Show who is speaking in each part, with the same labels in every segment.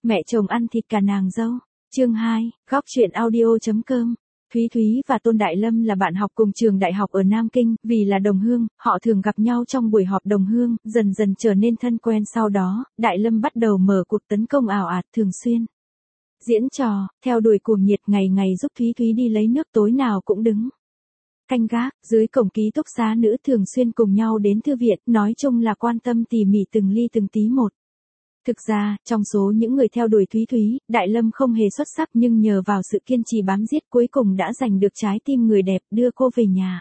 Speaker 1: Mẹ chồng ăn thịt cả nàng dâu. Chương 2, góc truyện audio.com. Thúy Thúy và Tôn Đại Lâm là bạn học cùng trường đại học ở Nam Kinh, vì là đồng hương, họ thường gặp nhau trong buổi họp đồng hương, dần dần trở nên thân quen. Sau đó, Đại Lâm bắt đầu mở cuộc tấn công ào ạt thường xuyên diễn trò, theo đuổi cuồng nhiệt, ngày ngày giúp Thúy Thúy đi lấy nước, tối nào cũng đứng canh gác dưới cổng ký túc xá nữ, thường xuyên cùng nhau đến thư viện, nói chung là quan tâm tỉ mỉ từng ly từng tí một. Thực ra, trong số những người theo đuổi Thúy Thúy, Đại Lâm không hề xuất sắc, nhưng nhờ vào sự kiên trì bám giết cuối cùng đã giành được trái tim người đẹp, đưa cô về nhà.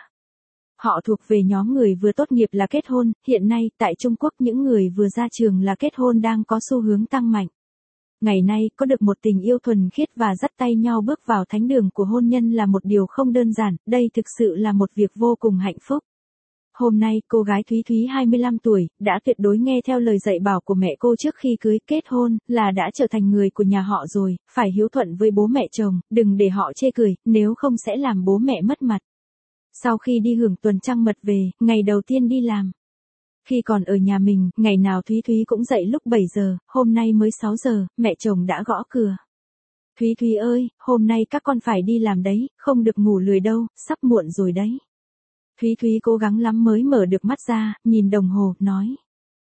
Speaker 1: Họ thuộc về nhóm người vừa tốt nghiệp là kết hôn, hiện nay, tại Trung Quốc những người vừa ra trường là kết hôn đang có xu hướng tăng mạnh. Ngày nay, có được một tình yêu thuần khiết và dắt tay nhau bước vào thánh đường của hôn nhân là một điều không đơn giản, đây thực sự là một việc vô cùng hạnh phúc. Hôm nay, cô gái Thúy Thúy 25 tuổi, đã tuyệt đối nghe theo lời dạy bảo của mẹ cô trước khi cưới, kết hôn, là đã trở thành người của nhà họ rồi, phải hiếu thuận với bố mẹ chồng, đừng để họ chê cười, nếu không sẽ làm bố mẹ mất mặt. Sau khi đi hưởng tuần trăng mật về, ngày đầu tiên đi làm. Khi còn ở nhà mình, ngày nào Thúy Thúy cũng dậy lúc 7 giờ, hôm nay mới 6 giờ, mẹ chồng đã gõ cửa. Thúy Thúy ơi, hôm nay các con phải đi làm đấy, không được ngủ lười đâu, sắp muộn rồi đấy. Thúy Thúy cố gắng lắm mới mở được mắt ra, nhìn đồng hồ, nói.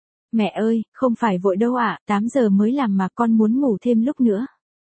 Speaker 1: Mẹ ơi, không phải vội đâu ạ, 8 giờ mới làm mà, con muốn ngủ thêm lúc nữa.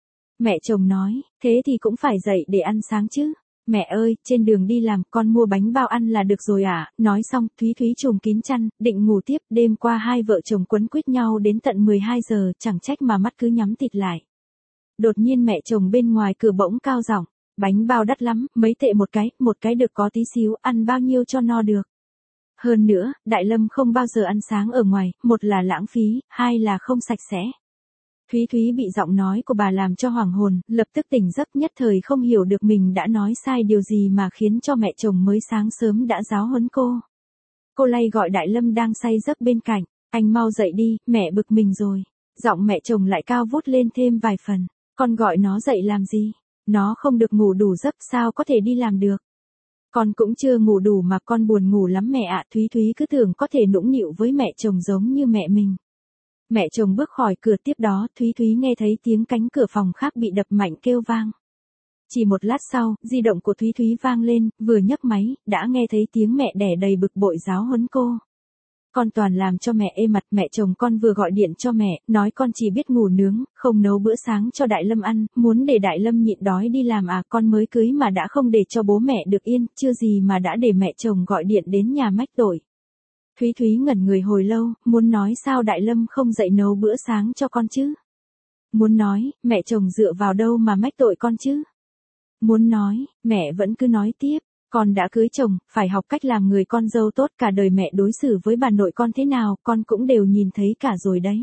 Speaker 1: Mẹ chồng nói, thế thì cũng phải dậy để ăn sáng chứ. Mẹ ơi, trên đường đi làm, con mua bánh bao ăn là được rồi ạ. Nói xong, Thúy Thúy trùm kín chăn, định ngủ tiếp. Đêm qua hai vợ chồng quấn quýt nhau đến tận 12 giờ, chẳng trách mà mắt cứ nhắm tịt lại. Đột nhiên mẹ chồng bên ngoài cửa bỗng cao giọng. Bánh bao đắt lắm, mấy tệ một cái được có tí xíu, ăn bao nhiêu cho no được. Hơn nữa, Đại Lâm không bao giờ ăn sáng ở ngoài, một là lãng phí, hai là không sạch sẽ. Thúy Thúy bị giọng nói của bà làm cho hoảng hồn, lập tức tỉnh giấc, nhất thời không hiểu được mình đã nói sai điều gì mà khiến cho mẹ chồng mới sáng sớm đã giáo huấn cô. Cô lay gọi Đại Lâm đang say giấc bên cạnh, anh mau dậy đi, mẹ bực mình rồi. Giọng mẹ chồng lại cao vút lên thêm vài phần, con gọi nó dậy làm gì? Nó không được ngủ đủ giấc, sao có thể đi làm được? Con cũng chưa ngủ đủ mà, con buồn ngủ lắm mẹ ạ. Thúy Thúy cứ tưởng có thể nũng nịu với mẹ chồng giống như mẹ mình. Mẹ chồng bước khỏi cửa, tiếp đó Thúy Thúy nghe thấy tiếng cánh cửa phòng khác bị đập mạnh kêu vang. Chỉ một lát sau, di động của Thúy Thúy vang lên, vừa nhấc máy, đã nghe thấy tiếng mẹ đẻ đầy bực bội giáo huấn cô. Con toàn làm cho mẹ ê mặt, mẹ chồng con vừa gọi điện cho mẹ, nói con chỉ biết ngủ nướng, không nấu bữa sáng cho Đại Lâm ăn, muốn để Đại Lâm nhịn đói đi làm à, con mới cưới mà đã không để cho bố mẹ được yên, chưa gì mà đã để mẹ chồng gọi điện đến nhà mách tội. Thúy Thúy ngẩn người hồi lâu, muốn nói sao Đại Lâm không dậy nấu bữa sáng cho con chứ? Muốn nói, mẹ chồng dựa vào đâu mà mách tội con chứ? Muốn nói, mẹ vẫn cứ nói tiếp. Con đã cưới chồng, phải học cách làm người con dâu tốt, cả đời mẹ đối xử với bà nội con thế nào, con cũng đều nhìn thấy cả rồi đấy.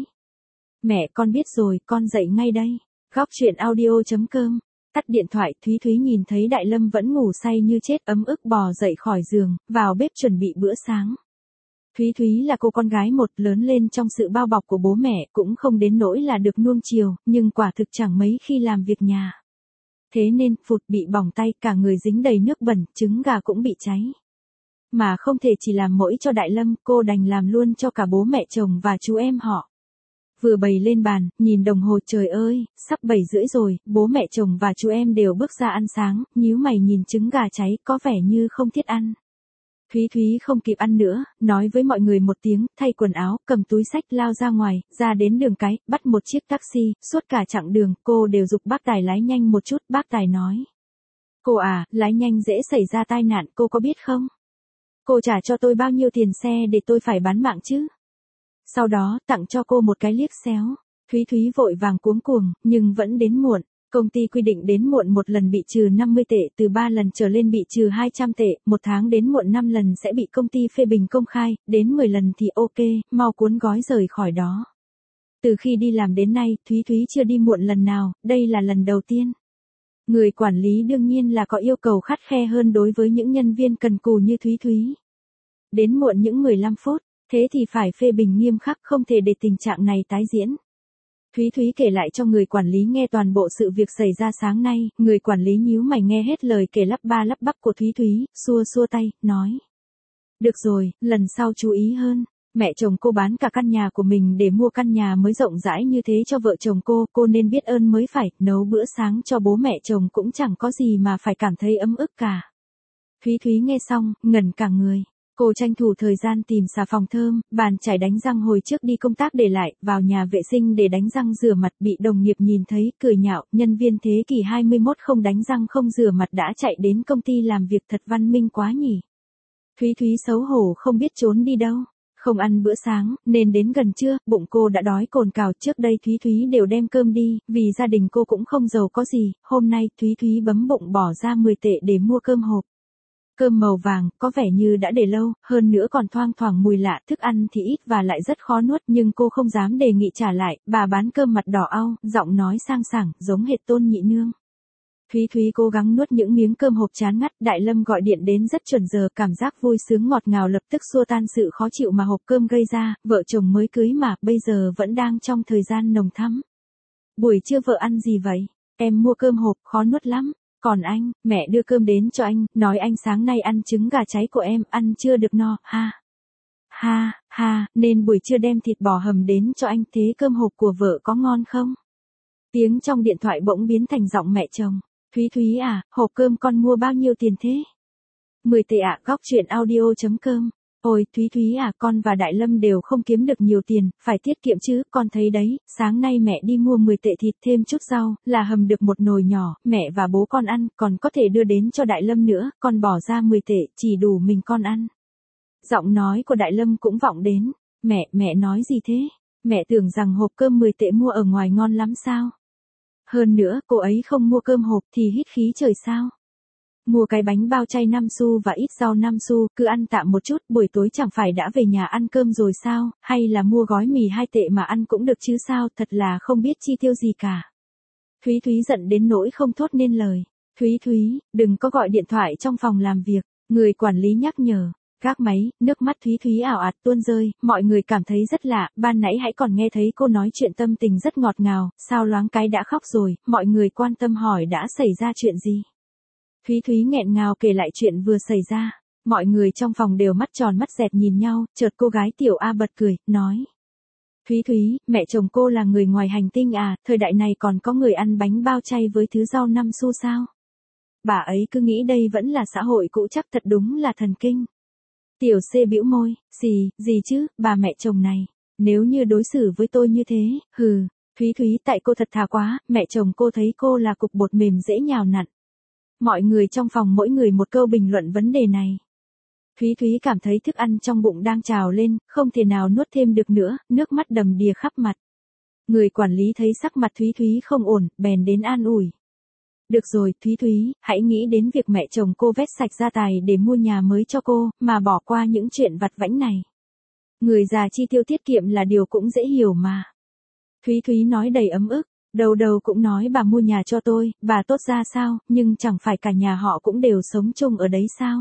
Speaker 1: Mẹ con biết rồi, con dậy ngay đây. Góc truyện audio.com. Tắt điện thoại, Thúy Thúy nhìn thấy Đại Lâm vẫn ngủ say như chết, ấm ức bò dậy khỏi giường, vào bếp chuẩn bị bữa sáng. Thúy Thúy là cô con gái một, lớn lên trong sự bao bọc của bố mẹ, cũng không đến nỗi là được nuông chiều, nhưng quả thực chẳng mấy khi làm việc nhà. Thế nên, phụt bị bỏng tay, cả người dính đầy nước bẩn, trứng gà cũng bị cháy. Mà không thể chỉ làm mỗi cho Đại Lâm, cô đành làm luôn cho cả bố mẹ chồng và chú em họ. Vừa bày lên bàn, nhìn đồng hồ, trời ơi, sắp 7 rưỡi rồi, bố mẹ chồng và chú em đều bước ra ăn sáng, nhíu mày nhìn trứng gà cháy, có vẻ như không thiết ăn. Thúy Thúy không kịp ăn nữa, nói với mọi người một tiếng, thay quần áo, cầm túi xách lao ra ngoài, ra đến đường cái, bắt một chiếc taxi, suốt cả chặng đường, cô đều giục bác tài lái nhanh một chút, bác tài nói. Cô à, lái nhanh dễ xảy ra tai nạn, cô có biết không? Cô trả cho tôi bao nhiêu tiền xe để tôi phải bán mạng chứ? Sau đó, tặng cho cô một cái liếc xéo. Thúy Thúy vội vàng cuống cuồng, nhưng vẫn đến muộn. Công ty quy định đến muộn một lần bị trừ 50 tệ, từ 3 lần trở lên bị trừ 200 tệ, một tháng đến muộn 5 lần sẽ bị công ty phê bình công khai, đến 10 lần thì ok, mau cuốn gói rời khỏi đó. Từ khi đi làm đến nay, Thúy Thúy chưa đi muộn lần nào, đây là lần đầu tiên. Người quản lý đương nhiên là có yêu cầu khắt khe hơn đối với những nhân viên cần cù như Thúy Thúy. Đến muộn những 15 phút, thế thì phải phê bình nghiêm khắc, không thể để tình trạng này tái diễn. Thúy Thúy kể lại cho người quản lý nghe toàn bộ sự việc xảy ra sáng nay, người quản lý nhíu mày nghe hết lời kể lắp ba lắp bắp của Thúy Thúy, xua xua tay, nói. Được rồi, lần sau chú ý hơn. Mẹ chồng cô bán cả căn nhà của mình để mua căn nhà mới rộng rãi như thế cho vợ chồng cô nên biết ơn mới phải, nấu bữa sáng cho bố mẹ chồng cũng chẳng có gì mà phải cảm thấy ấm ức cả. Thúy Thúy nghe xong, ngẩn cả người. Cô tranh thủ thời gian tìm xà phòng thơm, bàn chải đánh răng hồi trước đi công tác để lại, vào nhà vệ sinh để đánh răng rửa mặt, bị đồng nghiệp nhìn thấy, cười nhạo, nhân viên thế kỷ 21 không đánh răng không rửa mặt đã chạy đến công ty làm việc thật văn minh quá nhỉ. Thúy Thúy xấu hổ không biết trốn đi đâu. Không ăn bữa sáng, nên đến gần trưa, bụng cô đã đói cồn cào. Trước đây Thúy Thúy đều đem cơm đi, vì gia đình cô cũng không giàu có gì, hôm nay Thúy Thúy bấm bụng bỏ ra 10 tệ để mua cơm hộp. Cơm màu vàng, có vẻ như đã để lâu, hơn nữa còn thoang thoảng mùi lạ, thức ăn thì ít và lại rất khó nuốt nhưng cô không dám đề nghị trả lại, bà bán cơm mặt đỏ au, giọng nói sang sảng, giống hệt Tôn nhị nương. Thúy Thúy cố gắng nuốt những miếng cơm hộp chán ngắt, Đại Lâm gọi điện đến rất chuẩn giờ, cảm giác vui sướng ngọt ngào lập tức xua tan sự khó chịu mà hộp cơm gây ra, vợ chồng mới cưới mà, bây giờ vẫn đang trong thời gian nồng thắm. Buổi trưa vợ ăn gì vậy? Em mua cơm hộp, khó nuốt lắm. Còn anh, mẹ đưa cơm đến cho anh, nói anh sáng nay ăn trứng gà cháy của em, ăn chưa được no, ha. Ha, ha, nên buổi trưa đem thịt bò hầm đến cho anh, thế cơm hộp của vợ có ngon không? Tiếng trong điện thoại bỗng biến thành giọng mẹ chồng. Thúy Thúy à, hộp cơm con mua bao nhiêu tiền thế? 10 tệ ạ, góc chuyện audio.com. Ôi, Thúy Thúy à, con và Đại Lâm đều không kiếm được nhiều tiền, phải tiết kiệm chứ, con thấy đấy, sáng nay mẹ đi mua 10 tệ thịt thêm chút rau, là hầm được một nồi nhỏ, mẹ và bố con ăn, còn có thể đưa đến cho Đại Lâm nữa, con bỏ ra 10 tệ, chỉ đủ mình con ăn. Giọng nói của Đại Lâm cũng vọng đến, mẹ nói gì thế? Mẹ tưởng rằng hộp cơm 10 tệ mua ở ngoài ngon lắm sao? Hơn nữa, cô ấy không mua cơm hộp thì hít khí trời sao? Mua cái bánh bao chay 5 xu và ít rau 5 xu, cứ ăn tạm một chút, buổi tối chẳng phải đã về nhà ăn cơm rồi sao, hay là mua gói mì 2 tệ mà ăn cũng được chứ sao, thật là không biết chi tiêu gì cả. Thúy Thúy giận đến nỗi không thốt nên lời. Thúy Thúy, đừng có gọi điện thoại trong phòng làm việc, người quản lý nhắc nhở. Gác máy, nước mắt Thúy Thúy ảo ạt tuôn rơi, mọi người cảm thấy rất lạ, ban nãy hãy còn nghe thấy cô nói chuyện tâm tình rất ngọt ngào, sao loáng cái đã khóc rồi, mọi người quan tâm hỏi đã xảy ra chuyện gì. Thúy Thúy nghẹn ngào kể lại chuyện vừa xảy ra, mọi người trong phòng đều mắt tròn mắt dẹt nhìn nhau, chợt cô gái Tiểu A bật cười, nói. Thúy Thúy, mẹ chồng cô là người ngoài hành tinh à, thời đại này còn có người ăn bánh bao chay với thứ rau 5 xu sao? Bà ấy cứ nghĩ đây vẫn là xã hội cũ chắc thật đúng là thần kinh. Tiểu C bĩu môi, gì chứ, bà mẹ chồng này, nếu như đối xử với tôi như thế, hừ, Thúy Thúy tại cô thật thà quá, mẹ chồng cô thấy cô là cục bột mềm dễ nhào nặn. Mọi người trong phòng mỗi người một câu bình luận vấn đề này. Thúy Thúy cảm thấy thức ăn trong bụng đang trào lên, không thể nào nuốt thêm được nữa, nước mắt đầm đìa khắp mặt. Người quản lý thấy sắc mặt Thúy Thúy không ổn, bèn đến an ủi. Được rồi, Thúy Thúy, hãy nghĩ đến việc mẹ chồng cô vét sạch gia tài để mua nhà mới cho cô, mà bỏ qua những chuyện vặt vãnh này. Người già chi tiêu tiết kiệm là điều cũng dễ hiểu mà. Thúy Thúy nói đầy ấm ức, đầu đầu cũng nói bà mua nhà cho tôi, bà tốt ra sao, nhưng chẳng phải cả nhà họ cũng đều sống chung ở đấy sao?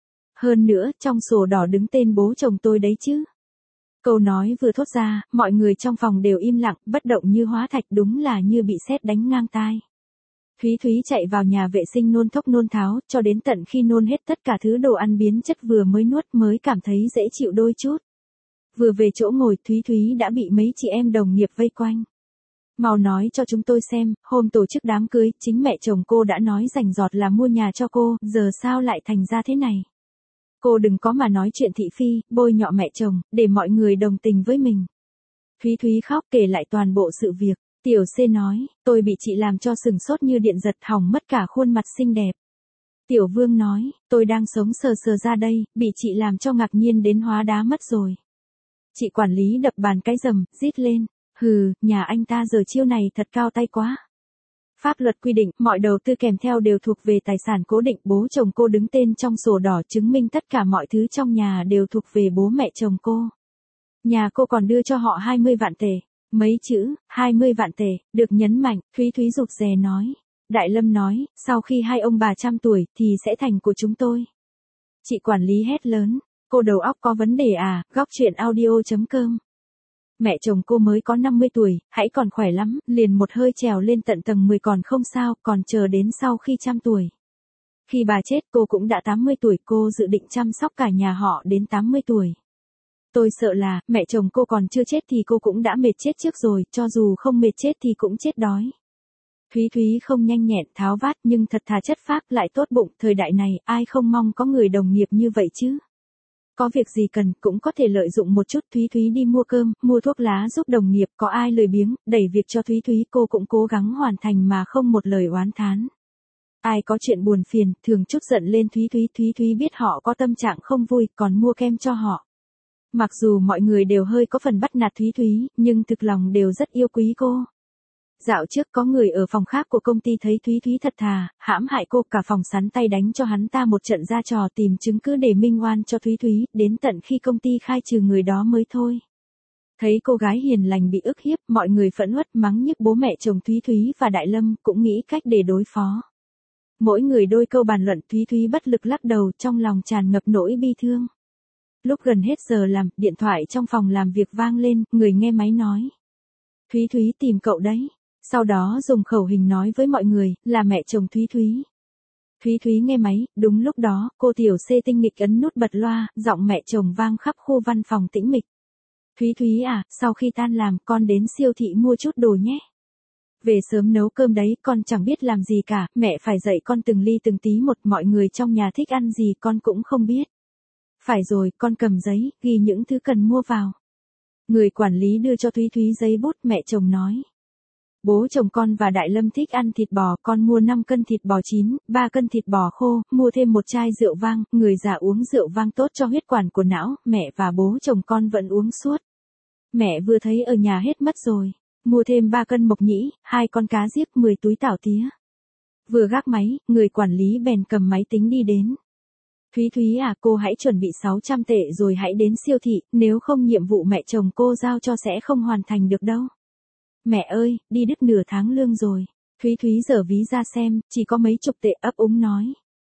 Speaker 1: Hơn nữa, trong sổ đỏ đứng tên bố chồng tôi đấy chứ. Câu nói vừa thốt ra, mọi người trong phòng đều im lặng, bất động như hóa thạch, đúng là như bị sét đánh ngang tai. Thúy Thúy chạy vào nhà vệ sinh nôn thốc nôn tháo, cho đến tận khi nôn hết tất cả thứ đồ ăn biến chất vừa mới nuốt mới cảm thấy dễ chịu đôi chút. Vừa về chỗ ngồi Thúy Thúy đã bị mấy chị em đồng nghiệp vây quanh. Mau nói cho chúng tôi xem, hôm tổ chức đám cưới, chính mẹ chồng cô đã nói rành rọt là mua nhà cho cô, giờ sao lại thành ra thế này? Cô đừng có mà nói chuyện thị phi, bôi nhọ mẹ chồng, để mọi người đồng tình với mình. Thúy Thúy khóc kể lại toàn bộ sự việc. Tiểu C nói, tôi bị chị làm cho sừng sốt như điện giật hỏng mất cả khuôn mặt xinh đẹp. Tiểu Vương nói, tôi đang sống sờ sờ ra đây, bị chị làm cho ngạc nhiên đến hóa đá mất rồi. Chị quản lý đập bàn cái rầm, rít lên, hừ, nhà anh ta giờ chiêu này thật cao tay quá. Pháp luật quy định, mọi đầu tư kèm theo đều thuộc về tài sản cố định, bố chồng cô đứng tên trong sổ đỏ chứng minh tất cả mọi thứ trong nhà đều thuộc về bố mẹ chồng cô. Nhà cô còn đưa cho họ 20 vạn tệ. Mấy chữ, 20 vạn tệ, được nhấn mạnh, Thúy Thúy rụt rè nói. Đại Lâm nói, sau khi hai ông bà trăm tuổi, thì sẽ thành của chúng tôi. Chị quản lý hét lớn, cô đầu óc có vấn đề à, góc chuyện audio.com. Mẹ chồng cô mới có 50 tuổi, hãy còn khỏe lắm, liền một hơi trèo lên tận tầng 10 còn không sao, còn chờ đến sau khi trăm tuổi. Khi bà chết cô cũng đã 80 tuổi, cô dự định chăm sóc cả nhà họ đến 80 tuổi. Tôi sợ là, mẹ chồng cô còn chưa chết thì cô cũng đã mệt chết trước rồi, cho dù không mệt chết thì cũng chết đói. Thúy Thúy không nhanh nhẹn tháo vát nhưng thật thà chất phác lại tốt bụng, thời đại này ai không mong có người đồng nghiệp như vậy chứ. Có việc gì cần cũng có thể lợi dụng một chút. Thúy Thúy đi mua cơm, mua thuốc lá giúp đồng nghiệp, có ai lười biếng, đẩy việc cho Thúy Thúy cô cũng cố gắng hoàn thành mà không một lời oán thán. Ai có chuyện buồn phiền, thường chút giận lên Thúy Thúy, Thúy Thúy biết họ có tâm trạng không vui, còn mua kem cho họ. Mặc dù mọi người đều hơi có phần bắt nạt Thúy Thúy, nhưng thực lòng đều rất yêu quý cô. Dạo trước có người ở phòng khác của công ty thấy Thúy Thúy thật thà, hãm hại cô, cả phòng sắn tay đánh cho hắn ta một trận ra trò tìm chứng cứ để minh oan cho Thúy Thúy, đến tận khi công ty khai trừ người đó mới thôi. Thấy cô gái hiền lành bị ức hiếp, mọi người phẫn uất mắng nhức bố mẹ chồng Thúy Thúy và Đại Lâm, cũng nghĩ cách để đối phó. Mỗi người đôi câu bàn luận, Thúy Thúy bất lực lắc đầu, trong lòng tràn ngập nỗi bi thương. Lúc gần hết giờ làm, điện thoại trong phòng làm việc vang lên, người nghe máy nói. Thúy Thúy tìm cậu đấy. Sau đó dùng khẩu hình nói với mọi người, là mẹ chồng Thúy Thúy. Thúy Thúy nghe máy, đúng lúc đó, cô tiểu C tinh nghịch ấn nút bật loa, giọng mẹ chồng vang khắp khu văn phòng tĩnh mịch. Thúy Thúy à, sau khi tan làm, con đến siêu thị mua chút đồ nhé. Về sớm nấu cơm đấy, con chẳng biết làm gì cả, mẹ phải dạy con từng ly từng tí một, mọi người trong nhà thích ăn gì con cũng không biết. Phải rồi, con cầm giấy, ghi những thứ cần mua vào. Người quản lý đưa cho Thúy Thúy giấy bút, mẹ chồng nói. Bố chồng con và Đại Lâm thích ăn thịt bò, con mua 5 cân thịt bò chín, 3 cân thịt bò khô, mua thêm một chai rượu vang, người già uống rượu vang tốt cho huyết quản của não, mẹ và bố chồng con vẫn uống suốt. Mẹ vừa thấy ở nhà hết mất rồi, mua thêm 3 cân mộc nhĩ, 2 con cá giếc, 10 túi tảo tía. Vừa gác máy, người quản lý bèn cầm máy tính đi đến. Thúy Thúy à, cô hãy chuẩn bị 600 tệ rồi hãy đến siêu thị, nếu không nhiệm vụ mẹ chồng cô giao cho sẽ không hoàn thành được đâu. Mẹ ơi, đi đứt nửa tháng lương rồi. Thúy Thúy giở ví ra xem, chỉ có mấy chục tệ, ấp úng nói.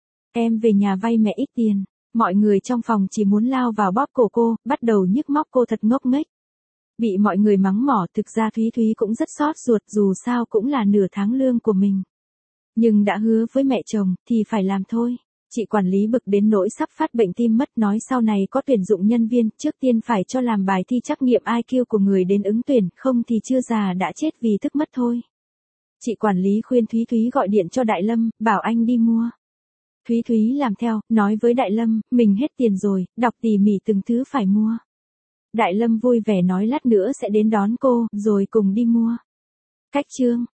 Speaker 1: Em về nhà vay mẹ ít tiền. Mọi người trong phòng chỉ muốn lao vào bóp cổ cô, bắt đầu nhức móc cô thật ngốc nghếch. Bị mọi người mắng mỏ, thực ra Thúy Thúy cũng rất xót ruột, dù sao cũng là nửa tháng lương của mình. Nhưng đã hứa với mẹ chồng, thì phải làm thôi. Chị quản lý bực đến nỗi sắp phát bệnh tim mất, nói sau này có tuyển dụng nhân viên, trước tiên phải cho làm bài thi trắc nghiệm IQ của người đến ứng tuyển, không thì chưa già đã chết vì thức mất thôi. Chị quản lý khuyên Thúy Thúy gọi điện cho Đại Lâm, bảo anh đi mua. Thúy Thúy làm theo, nói với Đại Lâm, mình hết tiền rồi, đọc tỉ mỉ từng thứ phải mua. Đại Lâm vui vẻ nói lát nữa sẽ đến đón cô, rồi cùng đi mua. Cách chương